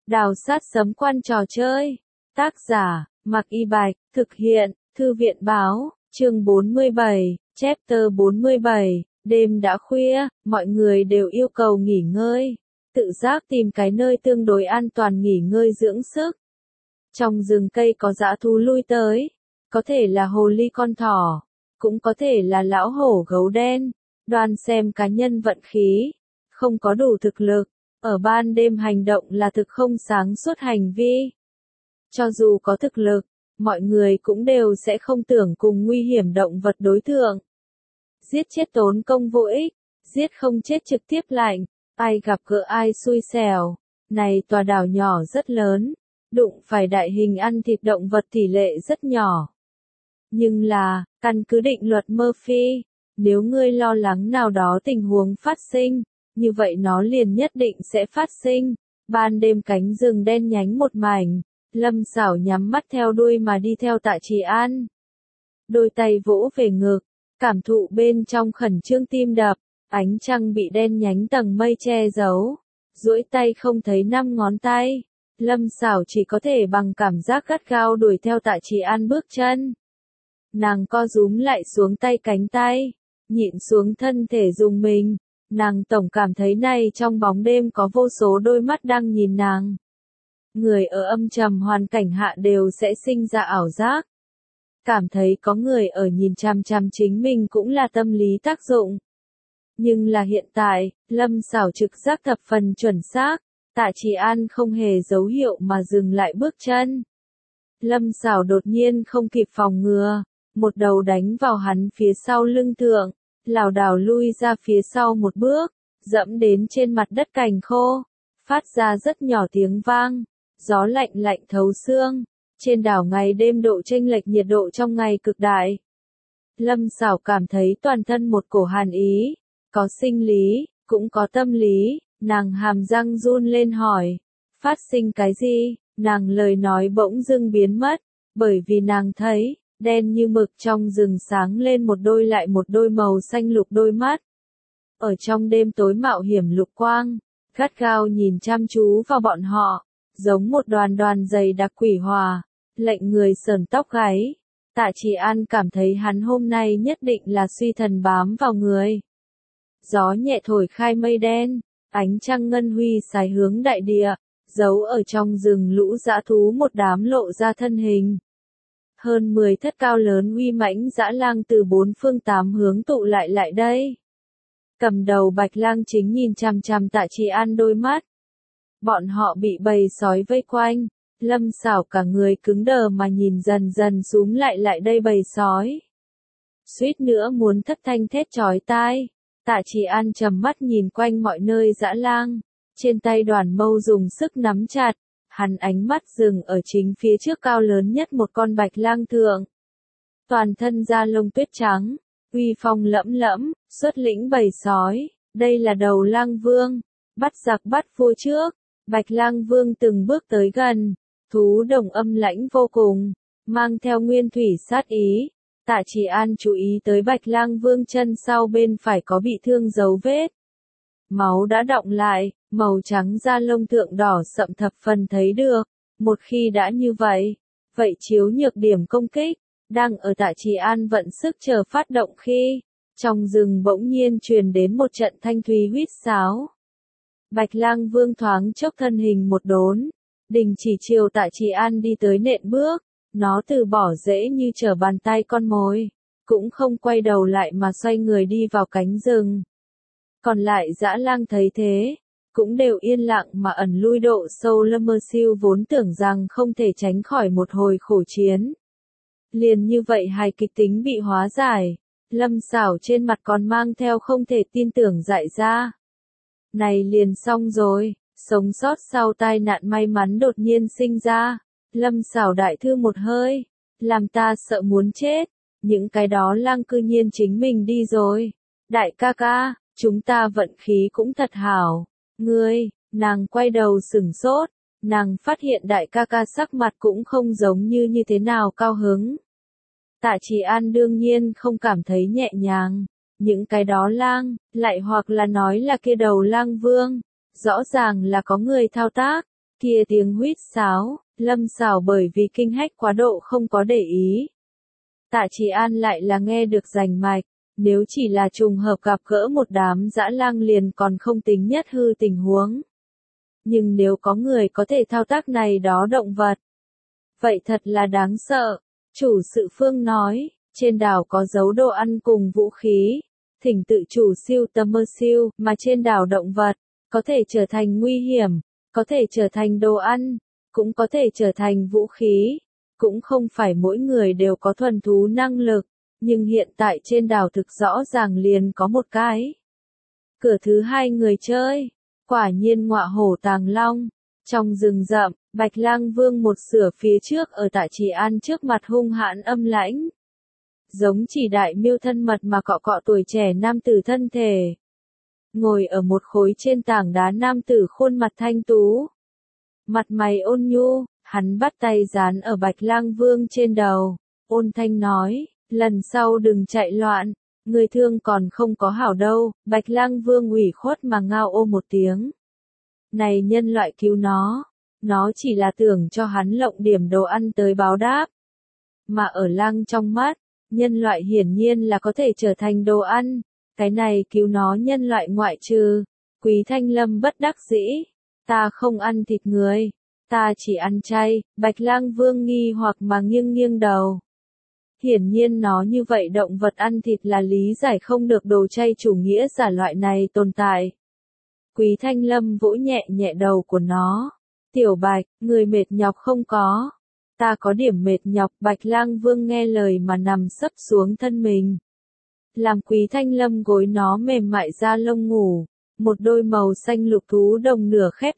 Đào sát sấm quan trò chơi. Tác giả, Mạc Y Bạch, thực hiện, Thư viện báo, chương 47, chapter 47, đêm đã khuya, mọi người đều yêu cầu nghỉ ngơi. Tự giác tìm cái nơi tương đối an toàn nghỉ ngơi dưỡng sức. Trong rừng cây có dã thú lui tới, có thể là hồ ly con thỏ, cũng có thể là lão hổ gấu đen, đoan xem cá nhân vận khí, không có đủ thực lực, ở ban đêm hành động là thực không sáng suốt hành vi. Cho dù có thực lực, mọi người cũng đều sẽ không tưởng cùng nguy hiểm động vật đối thượng. Giết chết tốn công vô ích, giết không chết trực tiếp lạnh, ai gặp gỡ ai xui xẻo. Này tòa đảo nhỏ rất lớn, đụng phải đại hình ăn thịt động vật tỷ lệ rất nhỏ. Nhưng là, căn cứ định luật Murphy, nếu ngươi lo lắng nào đó tình huống phát sinh, như vậy nó liền nhất định sẽ phát sinh. Ban đêm cánh rừng đen nhánh một mảnh, Lâm Sảo nhắm mắt theo đuôi mà đi theo Tạ Trì An. Đôi tay vỗ về ngực, cảm thụ bên trong khẩn trương tim đập, ánh trăng bị đen nhánh tầng mây che giấu, duỗi tay không thấy 5 ngón tay. Lâm Sảo chỉ có thể bằng cảm giác gắt gao đuổi theo Tạ Trì An bước chân. Nàng co rúm lại xuống tay cánh tay, nhịn xuống thân thể dùng mình, nàng tổng cảm thấy này trong bóng đêm có vô số đôi mắt đang nhìn nàng. Người ở âm trầm hoàn cảnh hạ đều sẽ sinh ra ảo giác. Cảm thấy có người ở nhìn chằm chằm chính mình cũng là tâm lý tác dụng. Nhưng là hiện tại, Lâm Sảo trực giác thập phần chuẩn xác, Tạ Trì An không hề dấu hiệu mà dừng lại bước chân. Lâm Sảo đột nhiên không kịp phòng ngừa, một đầu đánh vào hắn phía sau lưng thượng, lảo đảo lui ra phía sau một bước, dẫm đến trên mặt đất cành khô, phát ra rất nhỏ tiếng vang, gió lạnh lạnh thấu xương. Trên đảo ngày đêm độ chênh lệch nhiệt độ trong ngày cực đại. Lâm Sảo cảm thấy toàn thân một cổ hàn ý, có sinh lý, cũng có tâm lý, nàng hàm răng run lên hỏi, phát sinh cái gì? Nàng lời nói bỗng dưng biến mất, bởi vì nàng thấy, đen như mực trong rừng sáng lên một đôi lại một đôi màu xanh lục đôi mắt. Ở trong đêm tối mạo hiểm lục quang, gắt gao nhìn chăm chú vào bọn họ, giống một đoàn đoàn dày đặc quỷ hỏa, lệnh người sởn tóc gáy. Tạ Trì An cảm thấy hắn hôm nay nhất định là suy thần bám vào người. Gió nhẹ thổi khai mây đen, ánh trăng ngân huy sái hướng đại địa, giấu ở trong rừng lũ dã thú một đám lộ ra thân hình. Hơn 10 thất cao lớn uy mãnh dã lang từ 4 phương 8 hướng tụ lại đây. Cầm đầu bạch lang chính nhìn chằm chằm Tạ Trì An đôi mắt. Bọn họ bị bầy sói vây quanh, Lâm Sảo cả người cứng đờ mà nhìn dần dần xúm lại đây bầy sói. Suýt nữa muốn thất thanh thét chói tai. Tạ Trì An trầm mắt nhìn quanh mọi nơi dã lang, trên tay đoàn mâu dùng sức nắm chặt, hắn ánh mắt dừng ở chính phía trước cao lớn nhất một con bạch lang thượng. Toàn thân da lông tuyết trắng, uy phong lẫm lẫm, xuất lĩnh bầy sói, đây là đầu lang vương, bắt giặc bắt vua trước. Bạch lang vương từng bước tới gần, thú đồng âm lãnh vô cùng, mang theo nguyên thủy sát ý. Tạ Trì An chú ý tới bạch lang vương chân sau bên phải có bị thương dấu vết. Máu đã đọng lại, màu trắng da lông thượng đỏ sậm thập phần thấy được. Một khi đã như vậy, vậy chiếu nhược điểm công kích, đang ở Tạ Trì An vận sức chờ phát động khi, trong rừng bỗng nhiên truyền đến một trận thanh thúy huýt sáo. Bạch lang vương thoáng chốc thân hình một đốn, đình chỉ chiều Tạ Trì An đi tới nện bước, nó từ bỏ dễ như trở bàn tay con mồi, cũng không quay đầu lại mà xoay người đi vào cánh rừng. Còn lại dã lang thấy thế, cũng đều yên lặng mà ẩn lui độ sâu. Lâm Mơ Siêu vốn tưởng rằng không thể tránh khỏi một hồi khổ chiến. Liền như vậy hài kịch tính bị hóa giải, Lâm Sảo trên mặt còn mang theo không thể tin tưởng dại ra. Này liền xong rồi, sống sót sau tai nạn may mắn đột nhiên sinh ra. Lâm Sảo đại thư một hơi, làm ta sợ muốn chết, những cái đó lang cư nhiên chính mình đi rồi. Đại ca ca, chúng ta vận khí cũng thật hảo. Ngươi, nàng quay đầu sửng sốt, nàng phát hiện đại ca ca sắc mặt cũng không giống như thế nào cao hứng. Tạ Trì An đương nhiên không cảm thấy nhẹ nhàng. Những cái đó lang, lại hoặc là nói là kia đầu lang vương, rõ ràng là có người thao tác, Kia tiếng huýt sáo, Lâm Sảo bởi vì kinh hách quá độ không có để ý. Tạ Chỉ An lại là nghe được rành mạch, nếu chỉ là trùng hợp gặp gỡ một đám dã lang liền còn không tính nhất hư tình huống. Nhưng nếu có người có thể thao tác này đó động vật, vậy thật là đáng sợ. Chủ sự Phương nói, trên đảo có giấu đồ ăn cùng vũ khí, thỉnh tự chủ siêu tầm mơ siêu, mà trên đảo động vật, có thể trở thành nguy hiểm, có thể trở thành đồ ăn, cũng có thể trở thành vũ khí, cũng không phải mỗi người đều có thuần thú năng lực, nhưng hiện tại trên đảo thực rõ ràng liền có một cái. Cửa thứ hai người chơi, quả nhiên ngọa hổ tàng long, trong rừng rậm, Bạch Lang Vương một sửa phía trước ở Tạ Chỉ An trước mặt hung hãn âm lãnh. Giống chỉ đại miêu thân mật mà cọ cọ tuổi trẻ nam tử thân thể. Ngồi ở một khối trên tảng đá nam tử khuôn mặt thanh tú. Mặt mày ôn nhu, hắn bắt tay dán ở Bạch Lang Vương trên đầu, ôn thanh nói, lần sau đừng chạy loạn, người thương còn không có hảo đâu. Bạch Lang Vương ủy khuất mà ngao ô một tiếng. Này nhân loại cứu nó chỉ là tưởng cho hắn lộng điểm đồ ăn tới báo đáp. Mà ở lang trong mắt, nhân loại hiển nhiên là có thể trở thành đồ ăn, cái này cứu nó nhân loại ngoại trừ. Quý Thanh Lâm bất đắc dĩ, ta không ăn thịt người, ta chỉ ăn chay. Bạch Lang Vương nghi hoặc mà nghiêng nghiêng đầu. Hiển nhiên nó như vậy động vật ăn thịt là lý giải không được đồ chay chủ nghĩa giả loại này tồn tại. Quý Thanh Lâm vỗ nhẹ nhẹ đầu của nó. Tiểu Bạch, người mệt nhọc không có? Ta có điểm mệt nhọc. Bạch Lang Vương nghe lời mà nằm sấp xuống thân mình. Làm Quý Thanh Lâm gối nó mềm mại da lông ngủ. Một đôi màu xanh lục thú đồng nửa khép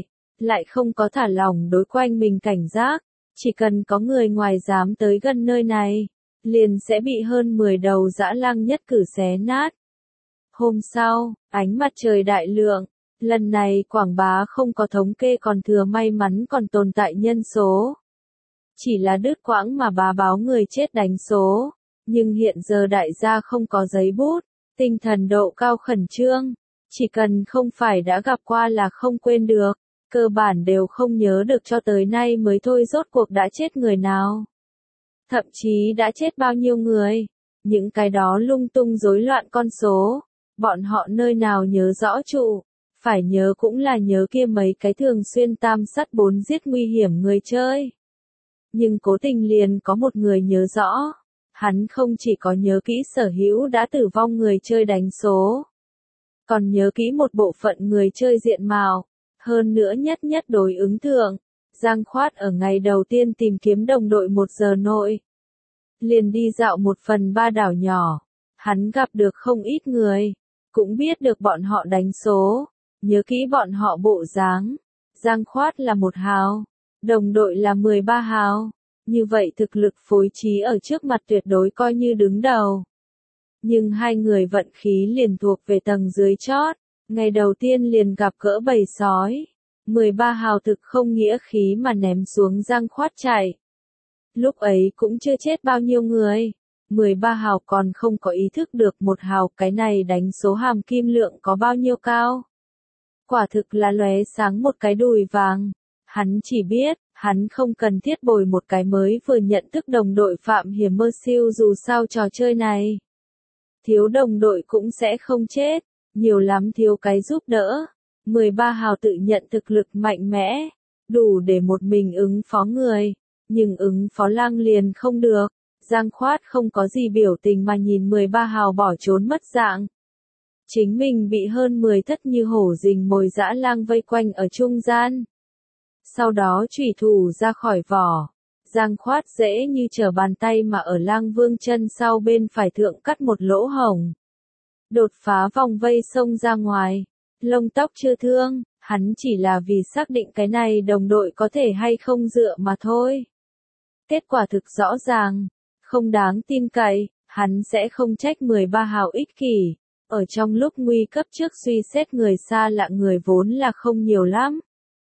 lại không có thả lỏng đối quanh mình cảnh giác. Chỉ cần có người ngoài dám tới gần nơi này, liền sẽ bị hơn 10 đầu dã lang nhất cử xé nát. Hôm sau, ánh mặt trời đại lượng, lần này quảng bá không có thống kê còn thừa may mắn còn tồn tại nhân số. Chỉ là đứt quãng mà bá báo người chết đánh số, nhưng hiện giờ đại gia không có giấy bút, tinh thần độ cao khẩn trương, chỉ cần không phải đã gặp qua là không quên được, cơ bản đều không nhớ được cho tới nay mới thôi rốt cuộc đã chết người nào. Thậm chí đã chết bao nhiêu người, những cái đó lung tung rối loạn con số, bọn họ nơi nào nhớ rõ trụ, phải nhớ cũng là nhớ kia mấy cái thường xuyên tam sát bốn giết nguy hiểm người chơi. Nhưng cố tình liền có một người nhớ rõ, hắn không chỉ có nhớ kỹ sở hữu đã tử vong người chơi đánh số, còn nhớ kỹ một bộ phận người chơi diện mạo, hơn nữa nhất đối ứng thượng. Giang Khoát ở ngày đầu tiên tìm kiếm đồng đội 1 giờ nội, liền đi dạo 1/3 đảo nhỏ, hắn gặp được không ít người, cũng biết được bọn họ đánh số, nhớ kỹ bọn họ bộ dáng. Giang Khoát là 1 hào, đồng đội là 13 hào, như vậy thực lực phối trí ở trước mặt tuyệt đối coi như đứng đầu. Nhưng hai người vận khí liền thuộc về tầng dưới chót, ngày đầu tiên liền gặp gỡ bầy sói. 13 hào thực không nghĩa khí mà ném xuống Giang Khoát chạy. Lúc ấy cũng chưa chết bao nhiêu người. 13 hào còn không có ý thức được 1 hào cái này đánh số hàm kim lượng có bao nhiêu cao. Quả thực là lóe sáng một cái đùi vàng. Hắn chỉ biết, hắn không cần thiết bồi một cái mới vừa nhận thức đồng đội phạm hiểm mơ siêu dù sao trò chơi này. Thiếu đồng đội cũng sẽ không chết, nhiều lắm thiếu cái giúp đỡ. 13 hào tự nhận thực lực mạnh mẽ, đủ để một mình ứng phó người, nhưng ứng phó lang liền không được. Giang Khoát không có gì biểu tình mà nhìn 13 hào bỏ trốn mất dạng. Chính mình bị hơn 10 thất như hổ rình mồi dã lang vây quanh ở trung gian. Sau đó chủy thủ ra khỏi vỏ. Giang Khoát dễ như trở bàn tay mà ở Lang Vương chân sau bên phải thượng cắt một lỗ hổng. Đột phá vòng vây xông ra ngoài. Lông tóc chưa thương, hắn chỉ là vì xác định cái này đồng đội có thể hay không dựa mà thôi. Kết quả thực rõ ràng, không đáng tin cậy, hắn sẽ không trách 13 hào ích kỷ. Ở trong lúc nguy cấp trước suy xét người xa lạ người vốn là không nhiều lắm.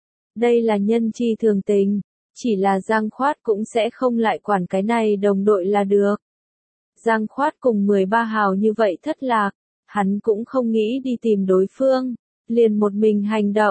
Đây là nhân chi thường tình, chỉ là Giang Khoát cũng sẽ không lại quản cái này đồng đội là được. Giang Khoát cùng 13 hào như vậy thất lạc, hắn cũng không nghĩ đi tìm đối phương, liền một mình hành động,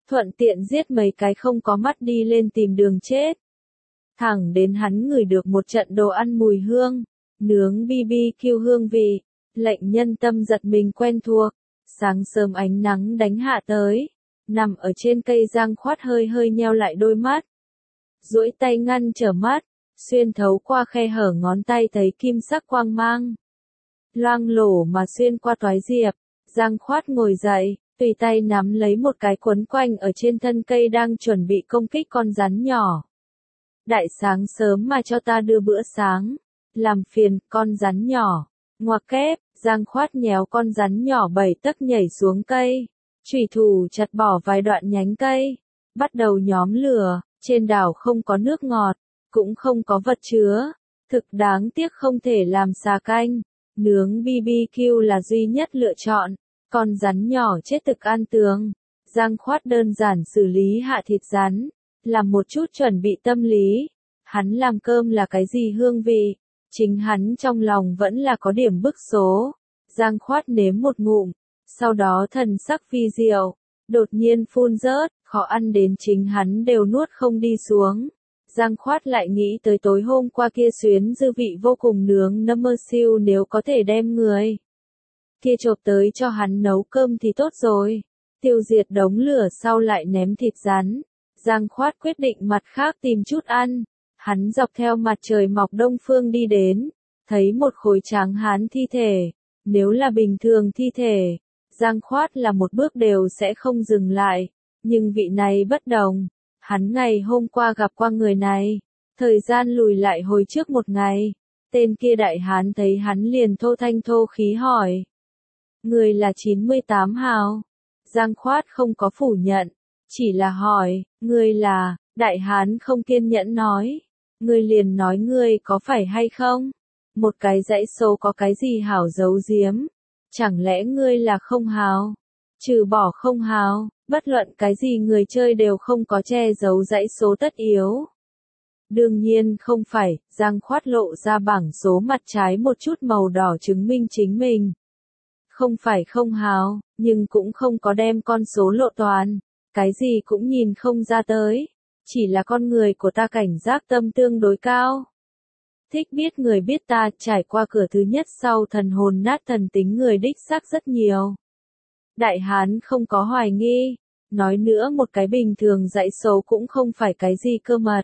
thuận tiện giết mấy cái không có mắt đi lên tìm đường chết. Thẳng đến hắn ngửi được một trận đồ ăn mùi hương, nướng BBQ hương vị, lệnh nhân tâm giật mình quen thuộc. Sáng sớm ánh nắng đánh hạ tới, nằm ở trên cây Giang Khoát hơi hơi nheo lại đôi mắt. Duỗi tay ngăn trở mắt, xuyên thấu qua khe hở ngón tay thấy kim sắc quang mang. Loang lổ mà xuyên qua toái diệp, Giang Khoát ngồi dậy, tùy tay nắm lấy một cái quấn quanh ở trên thân cây đang chuẩn bị công kích con rắn nhỏ. Đại sáng sớm mà cho ta đưa bữa sáng, làm phiền, con rắn nhỏ. Ngoặc kép, Giang Khoát nhéo con rắn nhỏ 7 tấc nhảy xuống cây, chủy thủ chặt bỏ vài đoạn nhánh cây, bắt đầu nhóm lửa. Trên đảo không có nước ngọt, cũng không có vật chứa, thực đáng tiếc không thể làm xà canh, nướng BBQ là duy nhất lựa chọn. Con rắn nhỏ chết thực ăn tường. Giang Khoát đơn giản xử lý hạ thịt rắn, làm một chút chuẩn bị tâm lý. Hắn làm cơm là cái gì hương vị? Chính hắn trong lòng vẫn là có điểm bức số. Giang Khoát nếm một ngụm, sau đó thần sắc vi diệu, đột nhiên phun rớt, khó ăn đến chính hắn đều nuốt không đi xuống. Giang Khoát lại nghĩ tới tối hôm qua kia xuyến dư vị vô cùng nướng nấm mơ siêu, nếu có thể đem người kia chộp tới cho hắn nấu cơm thì tốt rồi. Tiêu diệt đống lửa sau lại ném thịt rắn. Giang Khoát quyết định mặt khác tìm chút ăn. Hắn dọc theo mặt trời mọc đông phương đi đến, thấy một khối tráng hán thi thể. Nếu là bình thường thi thể, Giang Khoát là một bước đều sẽ không dừng lại. Nhưng vị này bất đồng. Hắn ngày hôm qua gặp qua người này. Thời gian lùi lại hồi trước một ngày. Tên kia đại hán thấy hắn liền thô thanh thô khí hỏi. Người là 98 hào. Giang Khoát không có phủ nhận. Chỉ là hỏi, người là, đại hán không kiên nhẫn nói. Người liền nói người có phải hay không? Một cái dãy số có cái gì hảo giấu giếm? Chẳng lẽ ngươi là không hào? Trừ bỏ không hào, bất luận cái gì người chơi đều không có che giấu dãy số tất yếu. Đương nhiên không phải, Giang Khoát lộ ra bảng số mặt trái một chút màu đỏ chứng minh chính mình. Không phải không hào, nhưng cũng không có đem con số lộ toàn, cái gì cũng nhìn không ra tới. Chỉ là con người của ta cảnh giác tâm tương đối cao. Thích biết người biết ta, trải qua cửa thứ nhất sau thần hồn nát thần tính người đích xác rất nhiều. Đại hán không có hoài nghi, nói nữa một cái bình thường dãy số cũng không phải cái gì cơ mật.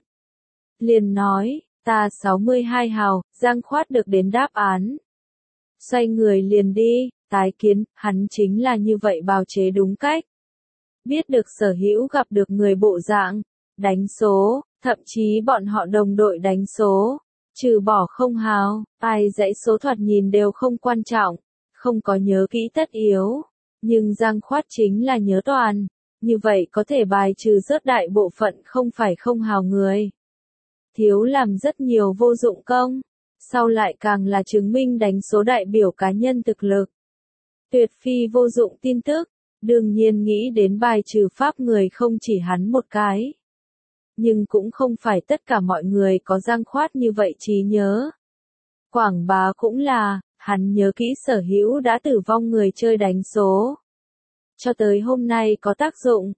Liền nói, ta 62 hào, Giang Khoát được đến đáp án. Xoay người liền đi, tái kiến, hắn chính là như vậy bào chế đúng cách. Biết được sở hữu gặp được người bộ dạng, đánh số, thậm chí bọn họ đồng đội đánh số. Trừ bỏ không hào, ai dãy số thoạt nhìn đều không quan trọng, không có nhớ kỹ tất yếu. Nhưng Giang Khoát chính là nhớ toàn, như vậy có thể bài trừ rớt đại bộ phận không phải không hào người. Thiếu làm rất nhiều vô dụng công, sau lại càng là chứng minh đánh số đại biểu cá nhân thực lực. Tuyệt phi vô dụng tin tức, đương nhiên nghĩ đến bài trừ pháp người không chỉ hắn một cái. Nhưng cũng không phải tất cả mọi người có Giang Khoát như vậy trí nhớ. Quảng Bá cũng là, hắn nhớ kỹ sở hữu đã tử vong người chơi đánh số. Cho tới hôm nay có tác dụng.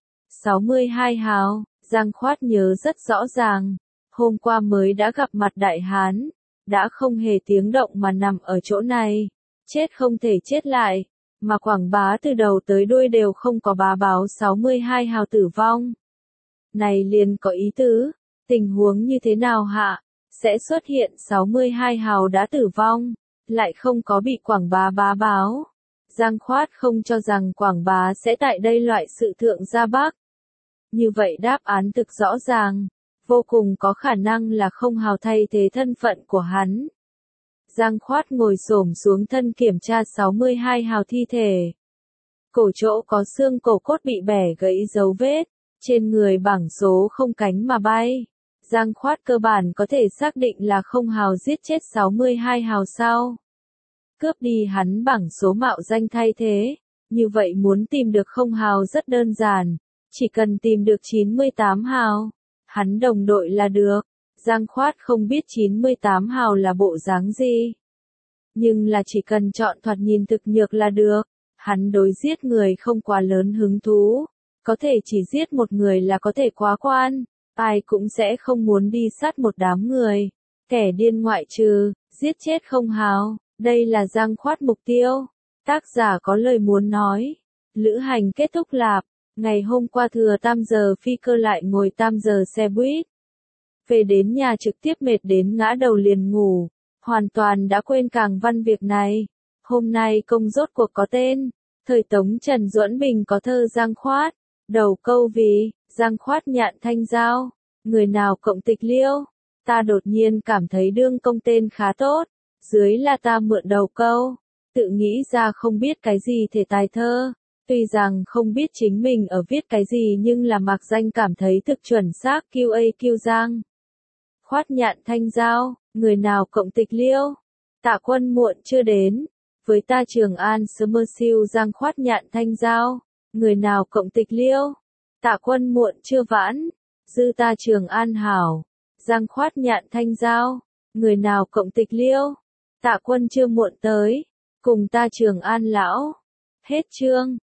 62 hào, Giang Khoát nhớ rất rõ ràng. Hôm qua mới đã gặp mặt đại hán, đã không hề tiếng động mà nằm ở chỗ này. Chết không thể chết lại, mà Quảng Bá từ đầu tới đuôi đều không có bá báo 62 hào tử vong. Này liền có ý tứ, tình huống như thế nào hạ, sẽ xuất hiện 62 hào đã tử vong, lại không có bị Quảng Bá bá báo. Giang Khoát không cho rằng Quảng Bá sẽ tại đây loại sự thượng gia Bắc. Như vậy đáp án thực rõ ràng, vô cùng có khả năng là không hào thay thế thân phận của hắn. Giang Khoát ngồi xổm xuống thân kiểm tra 62 hào thi thể. Cổ chỗ có xương cổ cốt bị bẻ gãy dấu vết. Trên người bảng số không cánh mà bay. Giang Khoát cơ bản có thể xác định là không hào giết chết 62 hào sau. Cướp đi hắn bảng số mạo danh thay thế. Như vậy muốn tìm được không hào rất đơn giản. Chỉ cần tìm được 98 hào. Hắn đồng đội là được. Giang Khoát không biết 98 hào là bộ dáng gì. Nhưng là chỉ cần chọn thoạt nhìn thực nhược là được. Hắn đối giết người không quá lớn hứng thú. Có thể chỉ giết một người là có thể quá quan, ai cũng sẽ không muốn đi sát một đám người. Kẻ điên ngoại trừ, giết chết không hào, đây là Giang Khoát mục tiêu. Tác giả có lời muốn nói. Lữ hành kết thúc lạp, ngày hôm qua thừa 8 giờ phi cơ lại ngồi 8 giờ xe buýt. Về đến nhà trực tiếp mệt đến ngã đầu liền ngủ, hoàn toàn đã quên Càng Văn việc này. Hôm nay công rốt cuộc có tên, thời Tống Trần Duẫn Bình có thơ Giang Khoát, đầu câu vì, Giang Khoát nhạn thanh giao, người nào cộng tịch liêu. Ta đột nhiên cảm thấy đương công tên khá tốt, dưới là ta mượn đầu câu, tự nghĩ ra không biết cái gì thể tài thơ. Tuy rằng không biết chính mình ở viết cái gì nhưng là mạc danh cảm thấy thực chuẩn xác QA Giang. Khoát nhạn thanh giao, người nào cộng tịch liêu. Tạ Quân muộn chưa đến, với ta Trường An Summer siêu Giang Khoát nhạn thanh giao, người nào cộng tịch liêu. Tạ Quân muộn chưa vãn, dư ta Trường An hảo, Giang Khoát nhạn thanh giao, người nào cộng tịch liêu. Tạ Quân chưa muộn tới, cùng ta Trường An lão. Hết chương.